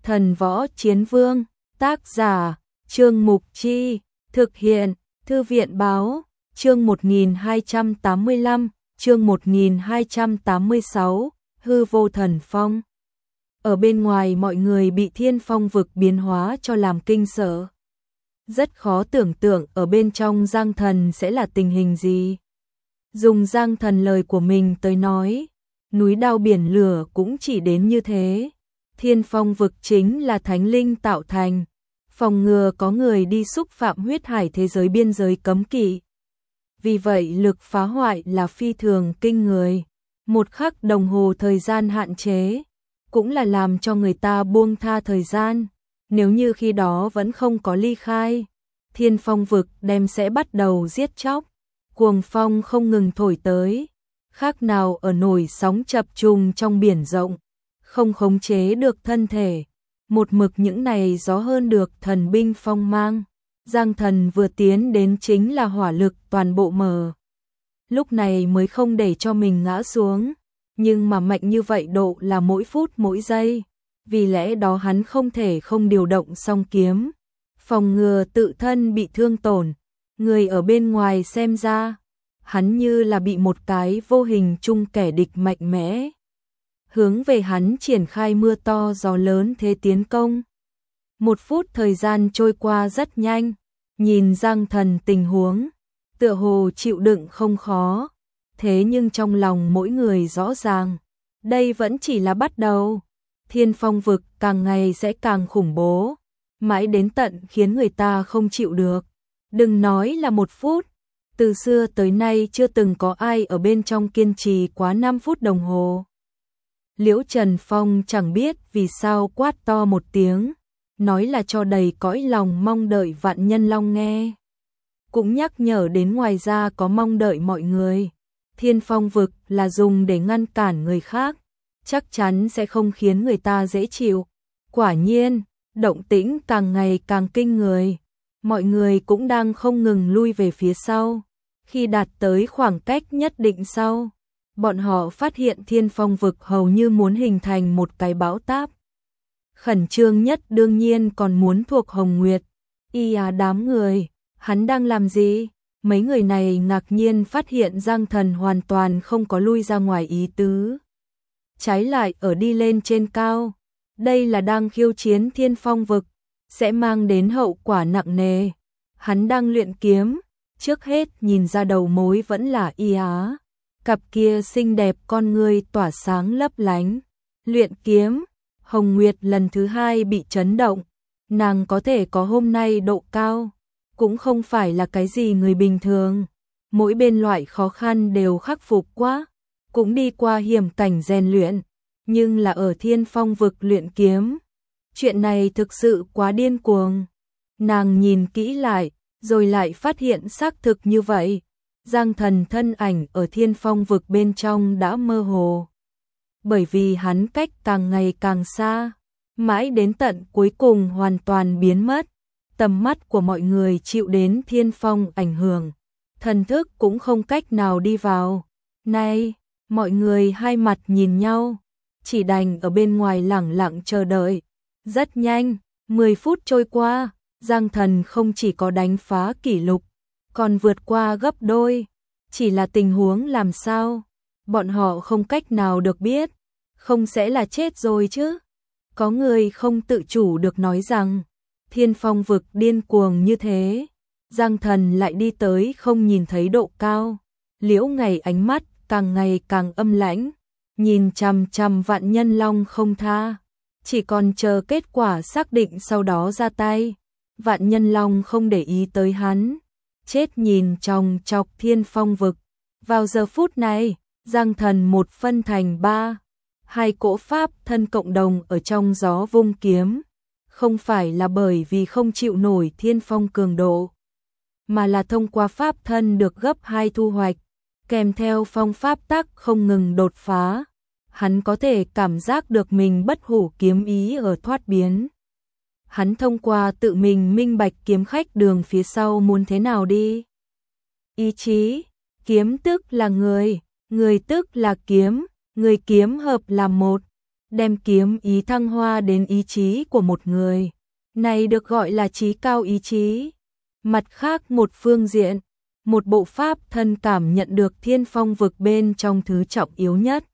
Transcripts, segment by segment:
Thần Võ Chiến Vương, tác giả, Trương Mục Chi, thực hiện, Thư viện Báo, chương 1285, chương 1286, hư vô thần phong. Ở bên ngoài mọi người bị thiên phong vực biến hóa cho làm kinh sợ. Rất khó tưởng tượng ở bên trong Giang Thần sẽ là tình hình gì. Dùng Giang Thần lời của mình tới nói, núi đao biển lửa cũng chỉ đến như thế. Thiên phong vực chính là thánh linh tạo thành, phòng ngừa có người đi xúc phạm huyết hải thế giới biên giới cấm kỵ. Vì vậy lực phá hoại là phi thường kinh người. Một khắc đồng hồ thời gian hạn chế, cũng là làm cho người ta buông tha thời gian. Nếu như khi đó vẫn không có ly khai, thiên phong vực đem sẽ bắt đầu giết chóc. Cuồng phong không ngừng thổi tới, khác nào ở nổi sóng chập trùng trong biển rộng, không khống chế được thân thể. Một mực những này gió hơn được thần binh phong mang. Giang Thần vừa tiến đến chính là hỏa lực toàn bộ mở. Lúc này mới không để cho mình ngã xuống, nhưng mà mạnh như vậy độ là mỗi phút mỗi giây. Vì lẽ đó hắn không thể không điều động song kiếm, phòng ngừa tự thân bị thương tổn. Người ở bên ngoài xem ra, hắn như là bị một cái vô hình chung kẻ địch mạnh mẽ hướng về hắn triển khai mưa to gió lớn thế tiến công. Một phút thời gian trôi qua rất nhanh, nhìn Giang Thần tình huống, tựa hồ chịu đựng không khó, thế nhưng trong lòng mỗi người rõ ràng, đây vẫn chỉ là bắt đầu. Thiên phong vực càng ngày sẽ càng khủng bố, mãi đến tận khiến người ta không chịu được. Đừng nói là một phút, từ xưa tới nay chưa từng có ai ở bên trong kiên trì quá 5 phút đồng hồ. Liễu Trần Phong chẳng biết vì sao quát to một tiếng, nói là cho đầy cõi lòng mong đợi vạn nhân long nghe. Cũng nhắc nhở đến ngoài ra có mong đợi mọi người. Thiên phong vực là dùng để ngăn cản người khác, chắc chắn sẽ không khiến người ta dễ chịu. Quả nhiên, động tĩnh càng ngày càng kinh người. Mọi người cũng đang không ngừng lui về phía sau. Khi đạt tới khoảng cách nhất định sau, bọn họ phát hiện thiên phong vực hầu như muốn hình thành một cái bão táp. Khẩn trương nhất đương nhiên còn muốn thuộc Hồng Nguyệt. Đám người, hắn đang làm gì? Mấy người này ngạc nhiên phát hiện Giang Thần hoàn toàn không có lui ra ngoài ý tứ. Trái lại ở đi lên trên cao. Đây là đang khiêu chiến thiên phong vực, sẽ mang đến hậu quả nặng nề. Hắn đang luyện kiếm, trước hết nhìn ra đầu mối vẫn là Á. Cặp kia xinh đẹp con ngươi tỏa sáng lấp lánh. Luyện kiếm, Hồng Nguyệt lần thứ hai bị chấn động. Nàng có thể có hôm nay độ cao, cũng không phải là cái gì người bình thường. Mỗi bên loại khó khăn đều khắc phục quá, cũng đi qua hiểm cảnh rèn luyện, nhưng là ở thiên phong vực luyện kiếm. Chuyện này thực sự quá điên cuồng. Nàng nhìn kỹ lại, rồi lại phát hiện xác thực như vậy. Giang Thần thân ảnh ở thiên phong vực bên trong đã mơ hồ. Bởi vì hắn cách càng ngày càng xa, mãi đến tận cuối cùng hoàn toàn biến mất. Tầm mắt của mọi người chịu đến thiên phong ảnh hưởng, thần thức cũng không cách nào đi vào. Này, mọi người hai mặt nhìn nhau, chỉ đành ở bên ngoài lẳng lặng chờ đợi. Rất nhanh, 10 phút trôi qua, Giang Thần không chỉ có đánh phá kỷ lục, còn vượt qua gấp đôi. Chỉ là tình huống làm sao, bọn họ không cách nào được biết, không sẽ là chết rồi chứ. Có người không tự chủ được nói rằng, thiên phong vực điên cuồng như thế, Giang Thần lại đi tới không nhìn thấy độ cao. Liễu Ngày ánh mắt càng ngày càng âm lãnh, nhìn chằm chằm vạn nhân long không tha, chỉ còn chờ kết quả xác định sau đó ra tay. Vạn nhân long không để ý tới hắn, chết nhìn chòng chọc thiên phong vực. Vào giờ phút này, Giang Thần một phân thành ba, hai cỗ pháp thân cộng đồng ở trong gió vung kiếm. Không phải là bởi vì không chịu nổi thiên phong cường độ, mà là thông qua pháp thân được gấp 2 thu hoạch, kèm theo phong pháp tắc không ngừng đột phá. Hắn có thể cảm giác được mình bất hủ kiếm ý ở thoát biến. Hắn thông qua tự mình minh bạch kiếm khách đường phía sau muốn thế nào đi. Ý chí, kiếm tức là người, người tức là kiếm, người kiếm hợp là một. đem kiếm ý thăng hoa đến ý chí của một người. Này được gọi là chí cao ý chí. Mặt khác một phương diện, một bộ pháp thân cảm nhận được thiên phong vực bên trong thứ trọng yếu nhất.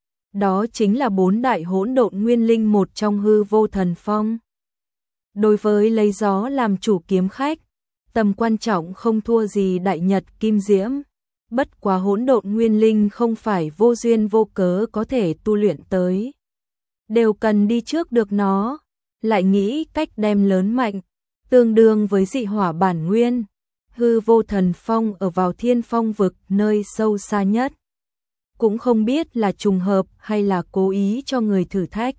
Đó chính là 4 đại hỗn độn nguyên linh, một trong hư vô thần phong. Đối với lấy gió làm chủ kiếm khách, tầm quan trọng không thua gì đại nhật kim diễm. Bất quá hỗn độn nguyên linh không phải vô duyên vô cớ có thể tu luyện tới. Đều cần đi trước được nó, lại nghĩ cách đem lớn mạnh, tương đương với dị hỏa bản nguyên. Hư vô thần phong ở vào thiên phong vực nơi sâu xa nhất. Cũng không biết là trùng hợp hay là cố ý cho người thử thách.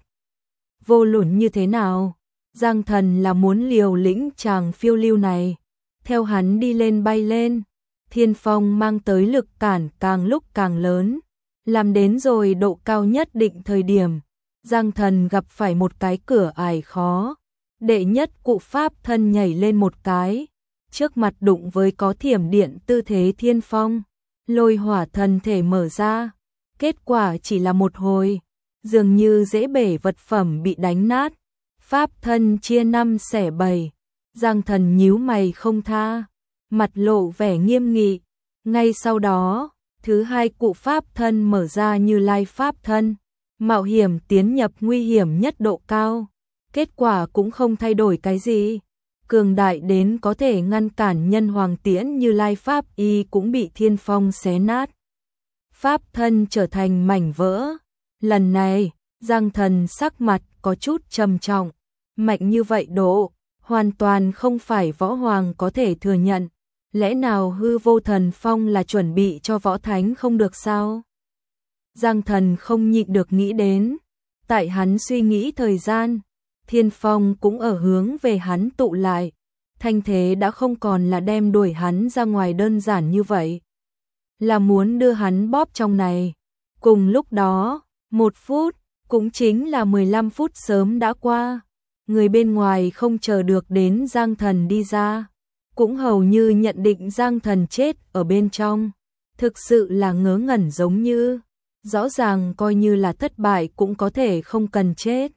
Vô luận như thế nào, Giang Thần là muốn liều lĩnh chàng phiêu lưu này. Theo hắn đi lên bay lên, thiên phong mang tới lực cản càng lúc càng lớn. Làm đến rồi độ cao nhất định thời điểm, Giang Thần gặp phải một cái cửa ải khó. Đệ nhất cụ pháp thân nhảy lên một cái, trước mặt đụng với có thiểm điện tư thế thiên phong. Lôi hỏa thần thể mở ra, kết quả chỉ là một hồi, dường như dễ bể vật phẩm bị đánh nát. Pháp thân chia 5 xẻ 7, Giang Thần nhíu mày không tha, mặt lộ vẻ nghiêm nghị. Ngay sau đó, thứ hai cụ pháp thân mở ra Như Lai pháp thân, mạo hiểm tiến nhập nguy hiểm nhất độ cao. Kết quả cũng không thay đổi cái gì. Cường đại đến có thể ngăn cản nhân hoàng tiễn Như Lai pháp y cũng bị thiên phong xé nát. Pháp thân trở thành mảnh vỡ. Lần này, Giang Thần sắc mặt có chút trầm trọng. Mạnh như vậy độ, hoàn toàn không phải võ hoàng có thể thừa nhận. Lẽ nào hư vô thần phong là chuẩn bị cho võ thánh không được sao? Giang Thần không nhịn được nghĩ đến. Tại hắn suy nghĩ thời gian, thiên phong cũng ở hướng về hắn tụ lại. Thanh thế đã không còn là đem đuổi hắn ra ngoài đơn giản như vậy, là muốn đưa hắn bóp trong này. Cùng lúc đó, 1 phút, cũng chính là 15 phút sớm đã qua. Người bên ngoài không chờ được đến Giang Thần đi ra, cũng hầu như nhận định Giang Thần chết ở bên trong. Thực sự là ngớ ngẩn, giống như rõ ràng coi như là thất bại cũng có thể không cần chết.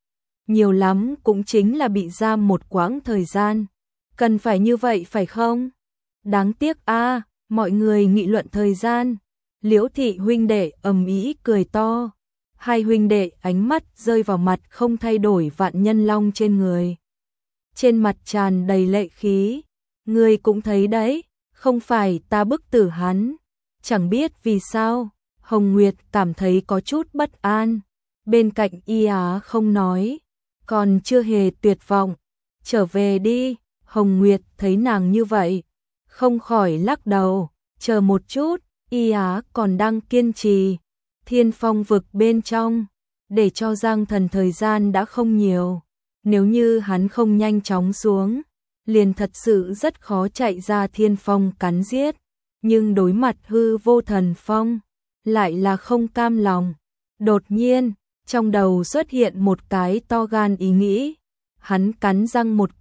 Nhiều lắm cũng chính là bị giam một quãng thời gian. Cần phải như vậy phải không? Đáng tiếc a, mọi người nghị luận thời gian. Liễu thị huynh đệ ầm ĩ cười to. Hai huynh đệ ánh mắt rơi vào mặt không thay đổi Vạn Nhân Long trên người. Trên mặt tràn đầy lệ khí. Ngươi cũng thấy đấy, không phải ta bức tử hắn. Chẳng biết vì sao, Hồng Nguyệt cảm thấy có chút bất an. Bên cạnh Y Á không nói, còn chưa hề tuyệt vọng. Trở về đi. Hồng Nguyệt thấy nàng như vậy, không khỏi lắc đầu. Chờ một chút, Y Á còn đang kiên trì. Thiên phong vực bên trong, để cho Giang Thần thời gian đã không nhiều. Nếu như hắn không nhanh chóng xuống, liền thật sự rất khó chạy ra thiên phong cắn giết. Nhưng đối mặt hư vô thần phong, lại là không cam lòng. Đột nhiên, trong đầu xuất hiện một cái to gan ý nghĩ. Hắn cắn răng một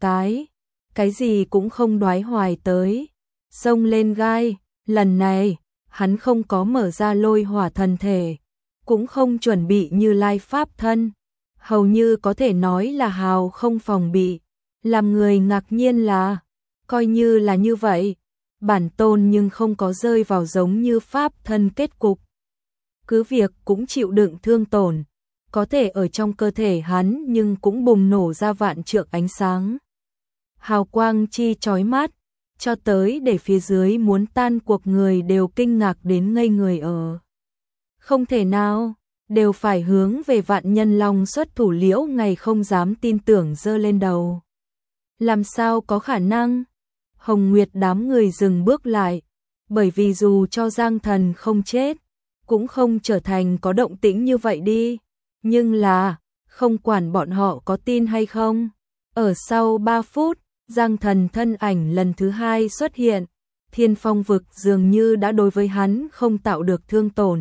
cái gì cũng không đoái hoài tới. Xông lên gai, lần này, hắn không có mở ra lôi hỏa thần thể, cũng không chuẩn bị Như Lai pháp thân. Hầu như có thể nói là hào không phòng bị. Làm người ngạc nhiên là, coi như là như vậy, bản tôn nhưng không có rơi vào giống như pháp thân kết cục. Cứ việc cũng chịu đựng thương tổn, có thể ở trong cơ thể hắn nhưng cũng bùng nổ ra vạn trượng ánh sáng. Hào quang chi chói mắt, cho tới để phía dưới muốn tan cuộc người đều kinh ngạc đến ngây người ở. Không thể nào, đều phải hướng về Vạn Nhân Long xuất thủ. Liễu Ngày không dám tin tưởng giơ lên đầu. Làm sao có khả năng? Hồng Nguyệt đám người dừng bước lại, bởi vì dù cho Giang Thần không chết, cũng không trở thành có động tĩnh như vậy đi. Nhưng là, không quản bọn họ có tin hay không, ở sau 3 phút, Giang Thần thân ảnh lần thứ 2 xuất hiện. Thiên phong vực dường như đã đối với hắn không tạo được thương tổn.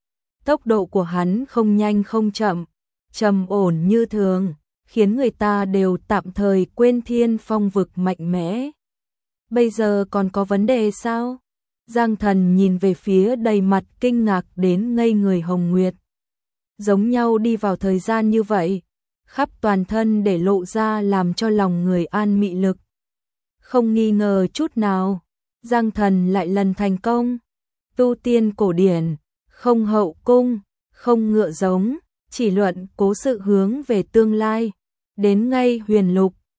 Tốc độ của hắn không nhanh không chậm, trầm ổn như thường, khiến người ta đều tạm thời quên thiên phong vực mạnh mẽ. Bây giờ còn có vấn đề sao? Giang Thần nhìn về phía đầy mặt kinh ngạc đến ngây người Hồng Nguyệt. giống nhau đi vào thời gian như vậy, khắp toàn thân để lộ ra làm cho lòng người an mị lực. Không nghi ngờ chút nào, Giang Thần lại lần thành công. Tu tiên cổ điển, không hậu cung, không ngựa giống, chỉ luận cố sự hướng về tương lai. Đến ngay huyền lục,